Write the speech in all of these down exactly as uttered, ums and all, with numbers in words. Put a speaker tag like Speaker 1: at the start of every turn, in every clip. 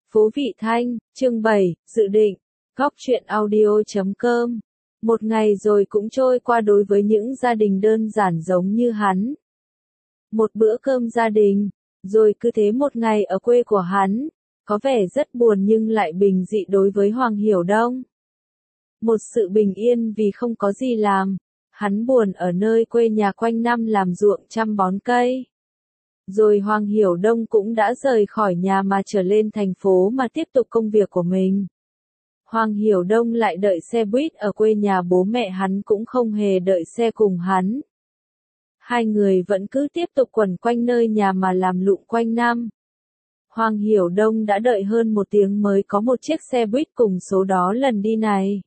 Speaker 1: Phố Vị Thanh, chương bảy, dự định, góc truyện audio chấm com. Một ngày rồi cũng trôi qua đối với những gia đình đơn giản giống như hắn. Một bữa cơm gia đình, rồi cứ thế một ngày ở quê của hắn, có vẻ rất buồn nhưng lại bình dị đối với Hoàng Hiểu Đông. Một sự bình yên vì không có gì làm, hắn buồn ở nơi quê nhà quanh năm làm ruộng chăm bón cây. Rồi Hoàng Hiểu Đông cũng đã rời khỏi nhà mà trở lên thành phố mà tiếp tục công việc của mình. Hoàng Hiểu Đông lại đợi xe buýt ở quê nhà bố mẹ hắn cũng không hề đợi xe cùng hắn. Hai người vẫn cứ tiếp tục quẩn quanh nơi nhà mà làm lụng quanh năm. Hoàng Hiểu Đông đã đợi hơn một tiếng mới có một chiếc xe buýt cùng số đó lần đi này.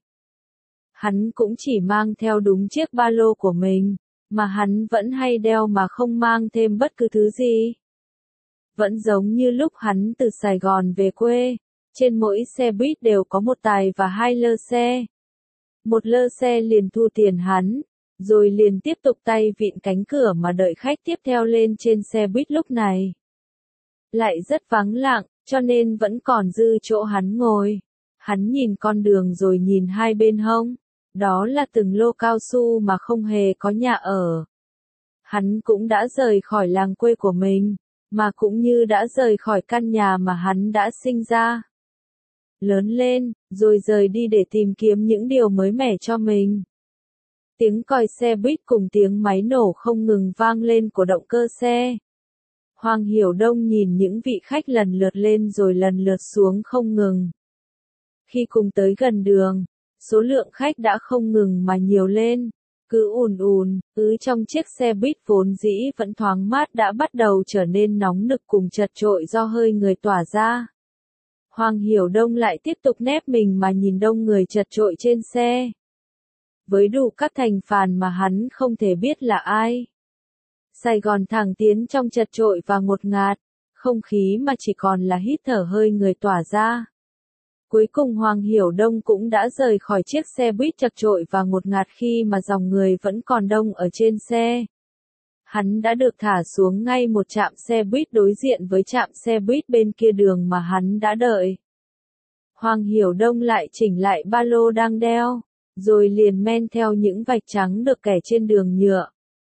Speaker 1: Hắn cũng chỉ mang theo đúng chiếc ba lô của mình, mà hắn vẫn hay đeo mà không mang thêm bất cứ thứ gì. Vẫn giống như lúc hắn từ Sài Gòn về quê, trên mỗi xe buýt đều có một tài và hai lơ xe. Một lơ xe liền thu tiền hắn, rồi liền tiếp tục tay vịn cánh cửa mà đợi khách tiếp theo lên trên xe buýt lúc này. Lại rất vắng lặng, cho nên vẫn còn dư chỗ hắn ngồi. Hắn nhìn con đường rồi nhìn hai bên hông. Đó là từng lô cao su mà không hề có nhà ở. Hắn cũng đã rời khỏi làng quê của mình, mà cũng như đã rời khỏi căn nhà mà hắn đã sinh ra. Lớn lên, rồi rời đi để tìm kiếm những điều mới mẻ cho mình. Tiếng còi xe buýt cùng tiếng máy nổ không ngừng vang lên của động cơ xe. Hoàng Hiểu Đông nhìn những vị khách lần lượt lên rồi lần lượt xuống không ngừng. Khi cùng tới gần đường, số lượng khách đã không ngừng mà nhiều lên, cứ ùn ùn, ứ trong chiếc xe buýt vốn dĩ vẫn thoáng mát đã bắt đầu trở nên nóng nực cùng chật chội do hơi người tỏa ra. Hoàng Hiểu Đông lại tiếp tục nép mình mà nhìn đông người chật chội trên xe. Với đủ các thành phần mà hắn không thể biết là ai. Sài Gòn thẳng tiến trong chật chội và ngột ngạt, không khí mà chỉ còn là hít thở hơi người tỏa ra. Cuối cùng Hoàng Hiểu Đông cũng đã rời khỏi chiếc xe buýt chật chội và ngột ngạt khi mà dòng người vẫn còn đông ở trên xe. Hắn đã được thả xuống ngay một trạm xe buýt đối diện với trạm xe buýt bên kia đường mà hắn đã đợi. Hoàng Hiểu Đông lại chỉnh lại ba lô đang đeo, rồi liền men theo những vạch trắng được kẻ trên đường nhựa.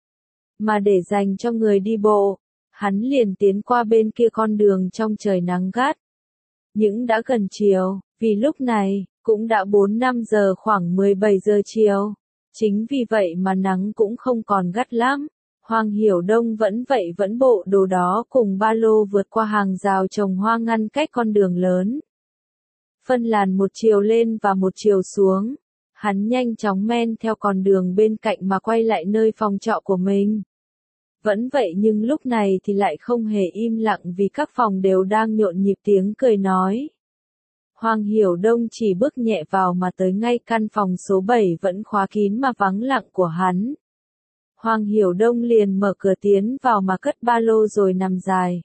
Speaker 1: Mà để dành cho người đi bộ, hắn liền tiến qua bên kia con đường trong trời nắng gắt. Những đã gần chiều, vì lúc này, cũng đã bốn năm giờ khoảng mười bảy giờ chiều. Chính vì vậy mà nắng cũng không còn gắt lắm. Hoàng Hiểu Đông vẫn vậy vẫn bộ đồ đó cùng ba lô vượt qua hàng rào trồng hoa ngăn cách con đường lớn. Phân làn một chiều lên và một chiều xuống. Hắn nhanh chóng men theo con đường bên cạnh mà quay lại nơi phòng trọ của mình. Vẫn vậy nhưng lúc này thì lại không hề im lặng vì các phòng đều đang nhộn nhịp tiếng cười nói. Hoàng Hiểu Đông chỉ bước nhẹ vào mà tới ngay căn phòng số bảy vẫn khóa kín mà vắng lặng của hắn. Hoàng Hiểu Đông liền mở cửa tiến vào mà cất ba lô rồi nằm dài.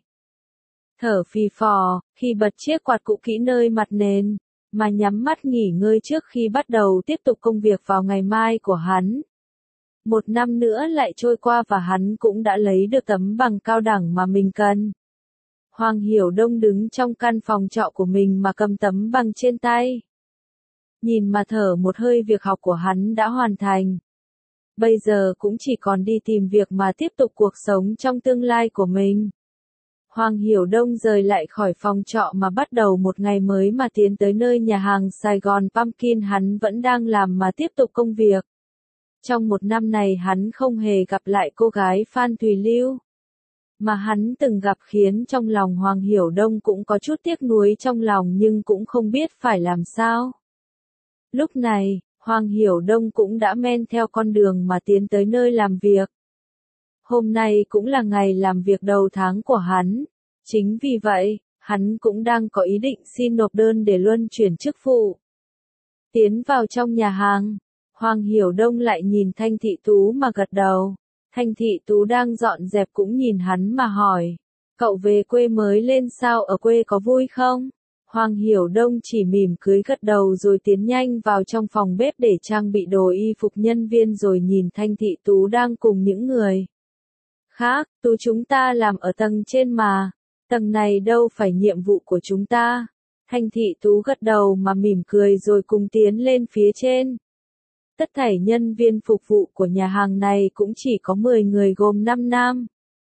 Speaker 1: Thở phì phò, khi bật chiếc quạt cũ kỹ nơi mặt nền, mà nhắm mắt nghỉ ngơi trước khi bắt đầu tiếp tục công việc vào ngày mai của hắn. Một năm nữa lại trôi qua và hắn cũng đã lấy được tấm bằng cao đẳng mà mình cần. Hoàng Hiểu Đông đứng trong căn phòng trọ của mình mà cầm tấm bằng trên tay. Nhìn mà thở một hơi việc học của hắn đã hoàn thành. Bây giờ cũng chỉ còn đi tìm việc mà tiếp tục cuộc sống trong tương lai của mình. Hoàng Hiểu Đông rời lại khỏi phòng trọ mà bắt đầu một ngày mới mà tiến tới nơi nhà hàng Sài Gòn Pumpkin hắn vẫn đang làm mà tiếp tục công việc. Trong một năm này hắn không hề gặp lại cô gái Phan Thùy Lưu. Mà hắn từng gặp khiến trong lòng Hoàng Hiểu Đông cũng có chút tiếc nuối trong lòng nhưng cũng không biết phải làm sao. Lúc này, Hoàng Hiểu Đông cũng đã men theo con đường mà tiến tới nơi làm việc. Hôm nay cũng là ngày làm việc đầu tháng của hắn. Chính vì vậy, hắn cũng đang có ý định xin nộp đơn để luân chuyển chức vụ. Tiến vào trong nhà hàng, Hoàng Hiểu Đông lại nhìn Thanh Thị Tú mà gật đầu. Thanh Thị Tú đang dọn dẹp cũng nhìn hắn mà hỏi. Cậu về quê mới lên sao, ở quê có vui không? Hoàng Hiểu Đông chỉ mỉm cười gật đầu rồi tiến nhanh vào trong phòng bếp để trang bị đồ y phục nhân viên rồi nhìn Thanh Thị Tú đang cùng những người khác. Tú chúng ta làm ở tầng trên mà. Tầng này đâu phải nhiệm vụ của chúng ta. Thanh Thị Tú gật đầu mà mỉm cười rồi cùng tiến lên phía trên. Tất thảy nhân viên phục vụ của nhà hàng này cũng chỉ có mười người gồm năm nam,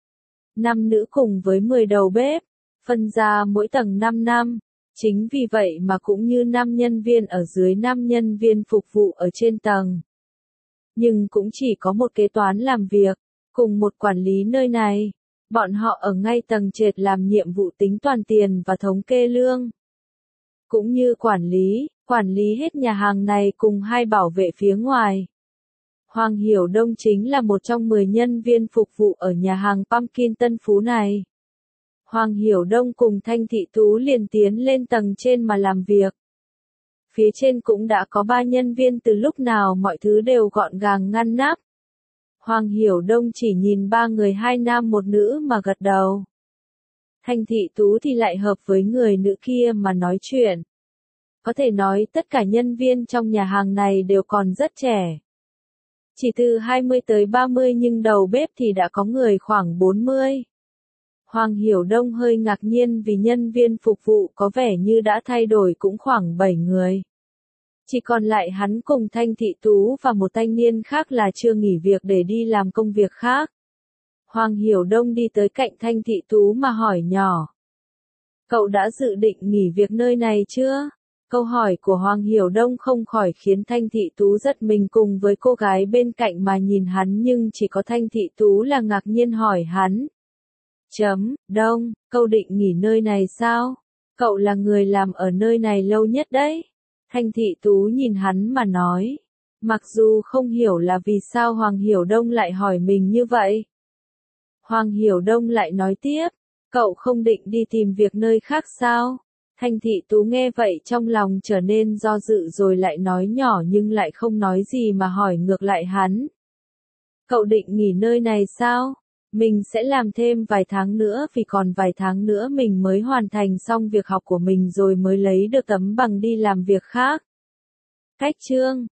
Speaker 1: năm nữ cùng với mười đầu bếp, phân ra mỗi tầng năm nam. Chính vì vậy mà cũng như năm nhân viên ở dưới năm nhân viên phục vụ ở trên tầng. Nhưng cũng chỉ có một kế toán làm việc, cùng một quản lý nơi này. Bọn họ ở ngay tầng trệt làm nhiệm vụ tính toàn tiền và thống kê lương. Cũng như quản lý, quản lý hết nhà hàng này cùng hai bảo vệ phía ngoài. Hoàng Hiểu Đông chính là một trong mười nhân viên phục vụ ở nhà hàng Pumpkin Tân Phú này. Hoàng Hiểu Đông cùng Thanh Thị Tú liền tiến lên tầng trên mà làm việc. Phía trên cũng đã có ba nhân viên từ lúc nào mọi thứ đều gọn gàng ngăn nắp. Hoàng Hiểu Đông chỉ nhìn ba người hai nam một nữ mà gật đầu. Thanh Thị Tú thì lại hợp với người nữ kia mà nói chuyện. Có thể nói tất cả nhân viên trong nhà hàng này đều còn rất trẻ. Chỉ từ hai mươi tới ba mươi nhưng đầu bếp thì đã có người khoảng bốn mươi. Hoàng Hiểu Đông hơi ngạc nhiên vì nhân viên phục vụ có vẻ như đã thay đổi cũng khoảng bảy người. Chỉ còn lại hắn cùng Thanh Thị Tú và một thanh niên khác là chưa nghỉ việc để đi làm công việc khác. Hoàng Hiểu Đông đi tới cạnh Thanh Thị Tú mà hỏi nhỏ. Cậu đã dự định nghỉ việc nơi này chưa? Câu hỏi của Hoàng Hiểu Đông không khỏi khiến Thanh Thị Tú giật mình cùng với cô gái bên cạnh mà nhìn hắn nhưng chỉ có Thanh Thị Tú là ngạc nhiên hỏi hắn. Chấm, Đông, cậu định nghỉ nơi này sao? Cậu là người làm ở nơi này lâu nhất đấy. Thanh Thị Tú nhìn hắn mà nói. Mặc dù không hiểu là vì sao Hoàng Hiểu Đông lại hỏi mình như vậy. Hoàng Hiểu Đông lại nói tiếp. Cậu không định đi tìm việc nơi khác sao? Thanh Thị Tú nghe vậy trong lòng trở nên do dự rồi lại nói nhỏ nhưng lại không nói gì mà hỏi ngược lại hắn. Cậu định nghỉ nơi này sao? Mình sẽ làm thêm vài tháng nữa vì còn vài tháng nữa mình mới hoàn thành xong việc học của mình rồi mới lấy được tấm bằng đi làm việc khác. Cách chương